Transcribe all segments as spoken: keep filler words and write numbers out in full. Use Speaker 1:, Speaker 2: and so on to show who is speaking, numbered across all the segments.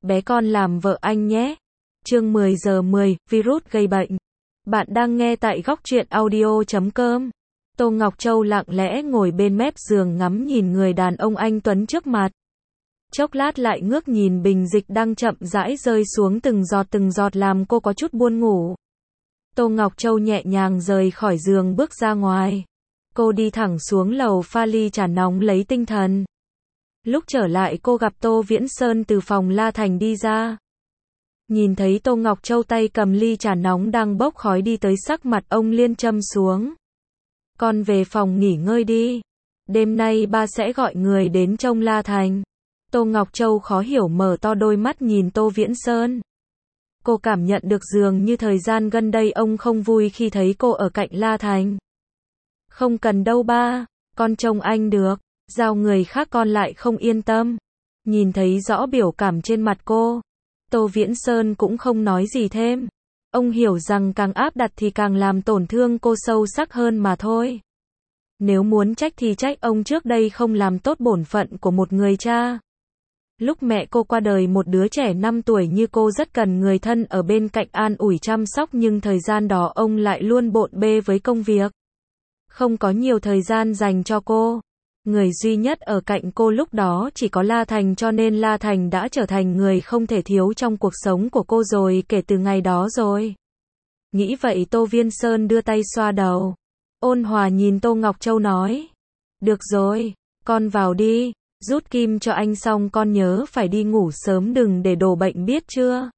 Speaker 1: bé con làm vợ anh nhé. Chương mười giờ mười, virus gây bệnh. Bạn đang nghe tại góc truyện audio chấm com. Tô Ngọc Châu lặng lẽ ngồi bên mép giường ngắm nhìn người đàn ông anh tuấn trước mặt. Chốc lát lại ngước nhìn bình dịch đang chậm rãi rơi xuống từng giọt từng giọt làm cô có chút buồn ngủ. Tô Ngọc Châu nhẹ nhàng rời khỏi giường bước ra ngoài. Cô đi thẳng xuống lầu pha ly trà nóng lấy tinh thần. Lúc trở lại cô gặp Tô Viễn Sơn từ phòng La Thành đi ra. Nhìn thấy Tô Ngọc Châu tay cầm ly trà nóng đang bốc khói đi tới, sắc mặt ông liên châm xuống. Con về phòng nghỉ ngơi đi. Đêm nay ba sẽ gọi người đến trông La Thành. Tô Ngọc Châu khó hiểu mở to đôi mắt nhìn Tô Viễn Sơn. Cô cảm nhận được dường như thời gian gần đây ông không vui khi thấy cô ở cạnh La Thành. Không cần đâu ba, con trông anh được, giao người khác con lại không yên tâm. Nhìn thấy rõ biểu cảm trên mặt cô, Tô Viễn Sơn cũng không nói gì thêm. Ông hiểu rằng càng áp đặt thì càng làm tổn thương cô sâu sắc hơn mà thôi. Nếu muốn trách thì trách ông trước đây không làm tốt bổn phận của một người cha. Lúc mẹ cô qua đời, một đứa trẻ năm tuổi như cô rất cần người thân ở bên cạnh an ủi chăm sóc, nhưng thời gian đó ông lại luôn bộn bê với công việc. Không có nhiều thời gian dành cho cô. Người duy nhất ở cạnh cô lúc đó chỉ có La Thành, cho nên La Thành đã trở thành người không thể thiếu trong cuộc sống của cô rồi kể từ ngày đó rồi. Nghĩ vậy Tô Viễn Sơn đưa tay xoa đầu. Ôn hòa nhìn Tô Ngọc Châu nói. Được rồi, con vào đi. Rút kim cho anh xong con nhớ phải đi ngủ sớm, đừng để đổ bệnh biết chưa?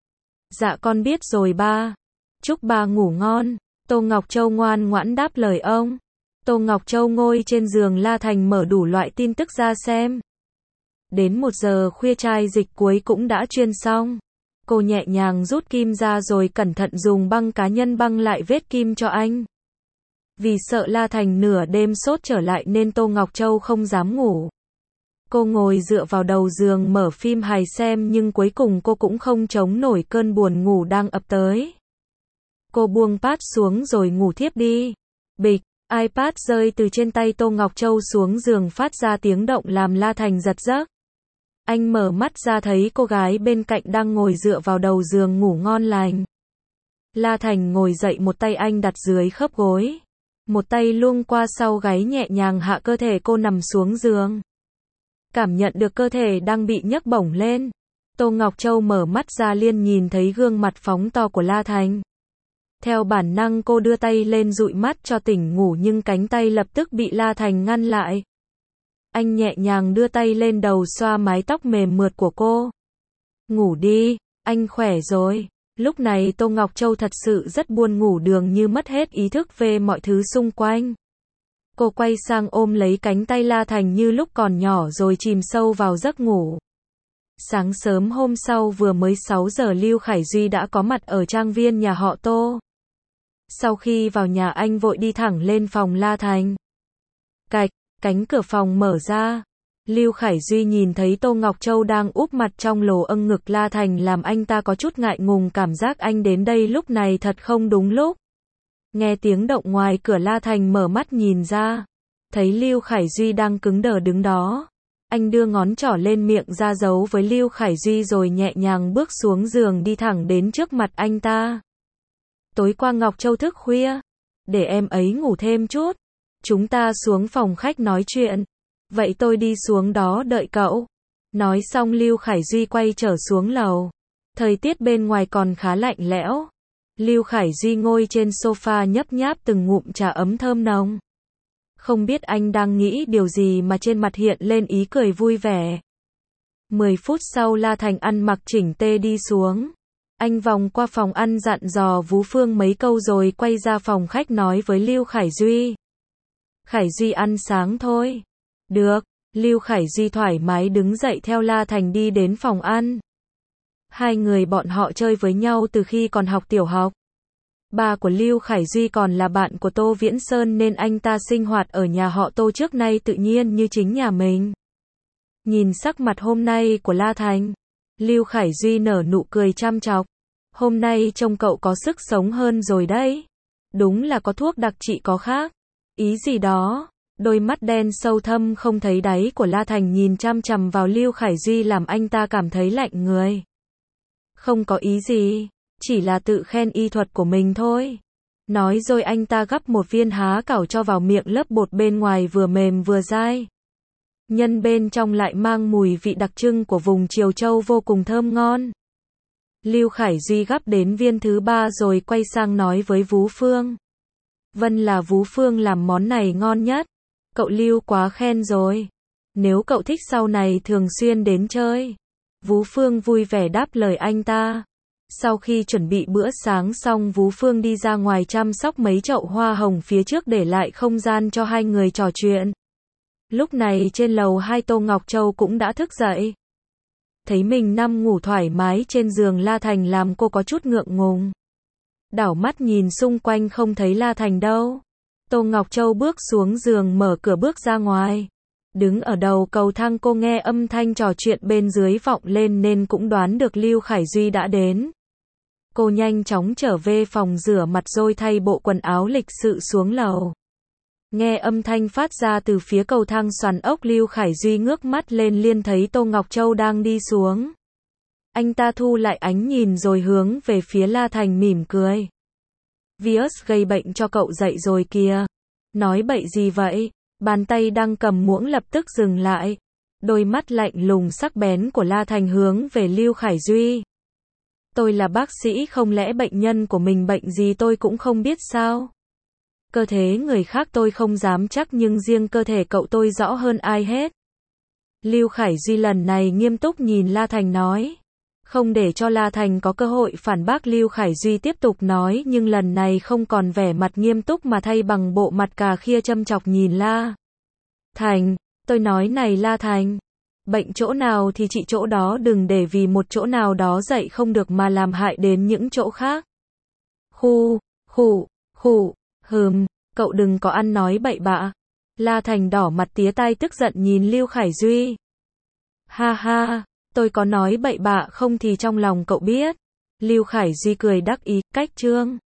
Speaker 1: Dạ con biết rồi ba. Chúc ba ngủ ngon. Tô Ngọc Châu ngoan ngoãn đáp lời ông. Tô Ngọc Châu ngồi trên giường La Thành mở đủ loại tin tức ra xem. Đến một giờ khuya chai dịch cuối cũng đã chuyên xong. Cô nhẹ nhàng rút kim ra rồi cẩn thận dùng băng cá nhân băng lại vết kim cho anh. Vì sợ La Thành nửa đêm sốt trở lại nên Tô Ngọc Châu không dám ngủ. Cô ngồi dựa vào đầu giường mở phim hài xem, nhưng cuối cùng cô cũng không chống nổi cơn buồn ngủ đang ập tới. Cô buông pad xuống rồi ngủ thiếp đi. Bịch, iPad rơi từ trên tay Tô Ngọc Châu xuống giường phát ra tiếng động làm La Thành giật giấc. Anh mở mắt ra thấy cô gái bên cạnh đang ngồi dựa vào đầu giường ngủ ngon lành. La Thành ngồi dậy, một tay anh đặt dưới khớp gối. Một tay luông qua sau gáy nhẹ nhàng hạ cơ thể cô nằm xuống giường. Cảm nhận được cơ thể đang bị nhấc bổng lên. Tô Ngọc Châu mở mắt ra liền nhìn thấy gương mặt phóng to của La Thành. Theo bản năng cô đưa tay lên dụi mắt cho tỉnh ngủ, nhưng cánh tay lập tức bị La Thành ngăn lại. Anh nhẹ nhàng đưa tay lên đầu xoa mái tóc mềm mượt của cô. Ngủ đi, anh khỏe rồi. Lúc này Tô Ngọc Châu thật sự rất buồn ngủ, dường như mất hết ý thức về mọi thứ xung quanh. Cô quay sang ôm lấy cánh tay La Thành như lúc còn nhỏ rồi chìm sâu vào giấc ngủ. Sáng sớm hôm sau vừa mới sáu giờ, Lưu Khải Duy đã có mặt ở trang viên nhà họ Tô. Sau khi vào nhà anh vội đi thẳng lên phòng La Thành. Cạch, cánh cửa phòng mở ra. Lưu Khải Duy nhìn thấy Tô Ngọc Châu đang úp mặt trong lồ âng ngực La Thành làm anh ta có chút ngại ngùng, cảm giác anh đến đây lúc này thật không đúng lúc. Nghe tiếng động ngoài cửa, La Thành mở mắt nhìn ra. Thấy Lưu Khải Duy đang cứng đờ đứng đó. Anh đưa ngón trỏ lên miệng ra dấu với Lưu Khải Duy rồi nhẹ nhàng bước xuống giường đi thẳng đến trước mặt anh ta. Tối qua Ngọc Châu thức khuya. Để em ấy ngủ thêm chút. Chúng ta xuống phòng khách nói chuyện. Vậy tôi đi xuống đó đợi cậu. Nói xong Lưu Khải Duy quay trở xuống lầu. Thời tiết bên ngoài còn khá lạnh lẽo. Lưu Khải Duy ngồi trên sofa nhấp nháp từng ngụm trà ấm thơm nồng. Không biết anh đang nghĩ điều gì mà trên mặt hiện lên ý cười vui vẻ. Mười phút sau La Thành ăn mặc chỉnh tê đi xuống. Anh vòng qua phòng ăn dặn dò Vú Phương mấy câu rồi quay ra phòng khách nói với Lưu Khải Duy. Khải Duy ăn sáng thôi. Được, Lưu Khải Duy thoải mái đứng dậy theo La Thành đi đến phòng ăn. Hai người bọn họ chơi với nhau từ khi còn học tiểu học. Ba của Lưu Khải Duy còn là bạn của Tô Viễn Sơn nên anh ta sinh hoạt ở nhà họ Tô trước nay tự nhiên như chính nhà mình. Nhìn sắc mặt hôm nay của La Thành, Lưu Khải Duy nở nụ cười chăm chọc. Hôm nay trông cậu có sức sống hơn rồi đấy. Đúng là có thuốc đặc trị có khác. Ý gì đó? Đôi mắt đen sâu thâm không thấy đáy của La Thành nhìn chăm chằm vào Lưu Khải Duy làm anh ta cảm thấy lạnh người. Không có ý gì, chỉ là tự khen y thuật của mình thôi. Nói rồi anh ta gắp một viên há cảo cho vào miệng, lớp bột bên ngoài vừa mềm vừa dai. Nhân bên trong lại mang mùi vị đặc trưng của vùng Triều Châu vô cùng thơm ngon. Lưu Khải Duy gắp đến viên thứ ba rồi quay sang nói với Vú Phương. Vân là Vú Phương làm món này ngon nhất. Cậu Lưu quá khen rồi. Nếu cậu thích sau này thường xuyên đến chơi. Vú Phương vui vẻ đáp lời anh ta. Sau khi chuẩn bị bữa sáng xong, Vú Phương đi ra ngoài chăm sóc mấy chậu hoa hồng phía trước để lại không gian cho hai người trò chuyện. Lúc này trên lầu hai Tô Ngọc Châu cũng đã thức dậy. Thấy mình nằm ngủ thoải mái trên giường La Thành làm cô có chút ngượng ngùng. Đảo mắt nhìn xung quanh không thấy La Thành đâu. Tô Ngọc Châu bước xuống giường mở cửa bước ra ngoài. Đứng ở đầu cầu thang cô nghe âm thanh trò chuyện bên dưới vọng lên nên cũng đoán được Lưu Khải Duy đã đến. Cô nhanh chóng trở về phòng rửa mặt rồi thay bộ quần áo lịch sự xuống lầu. Nghe âm thanh phát ra từ phía cầu thang xoắn ốc, Lưu Khải Duy ngước mắt lên liền thấy Tô Ngọc Châu đang đi xuống. Anh ta thu lại ánh nhìn rồi hướng về phía La Thành mỉm cười. Virus gây bệnh cho cậu dậy rồi kìa. Nói bậy gì vậy? Bàn tay đang cầm muỗng lập tức dừng lại. Đôi mắt lạnh lùng sắc bén của La Thành hướng về Lưu Khải Duy. Tôi là bác sĩ, không lẽ bệnh nhân của mình bệnh gì tôi cũng không biết sao? Cơ thể người khác tôi không dám chắc nhưng riêng cơ thể cậu tôi rõ hơn ai hết. Lưu Khải Duy lần này nghiêm túc nhìn La Thành nói. Không để cho La Thành có cơ hội phản bác, Lưu Khải Duy tiếp tục nói, nhưng lần này không còn vẻ mặt nghiêm túc mà thay bằng bộ mặt cà khịa châm chọc nhìn La Thành. Tôi nói này La Thành, bệnh chỗ nào thì trị chỗ đó, đừng để vì một chỗ nào đó dạy không được mà làm hại đến những chỗ khác. Khu, khụ, khụ, hừm, cậu đừng có ăn nói bậy bạ. La Thành đỏ mặt tía tai tức giận nhìn Lưu Khải Duy. Ha ha, tôi có nói bậy bạ không thì trong lòng cậu biết. Lưu Khải Duy cười đắc ý, cách trương.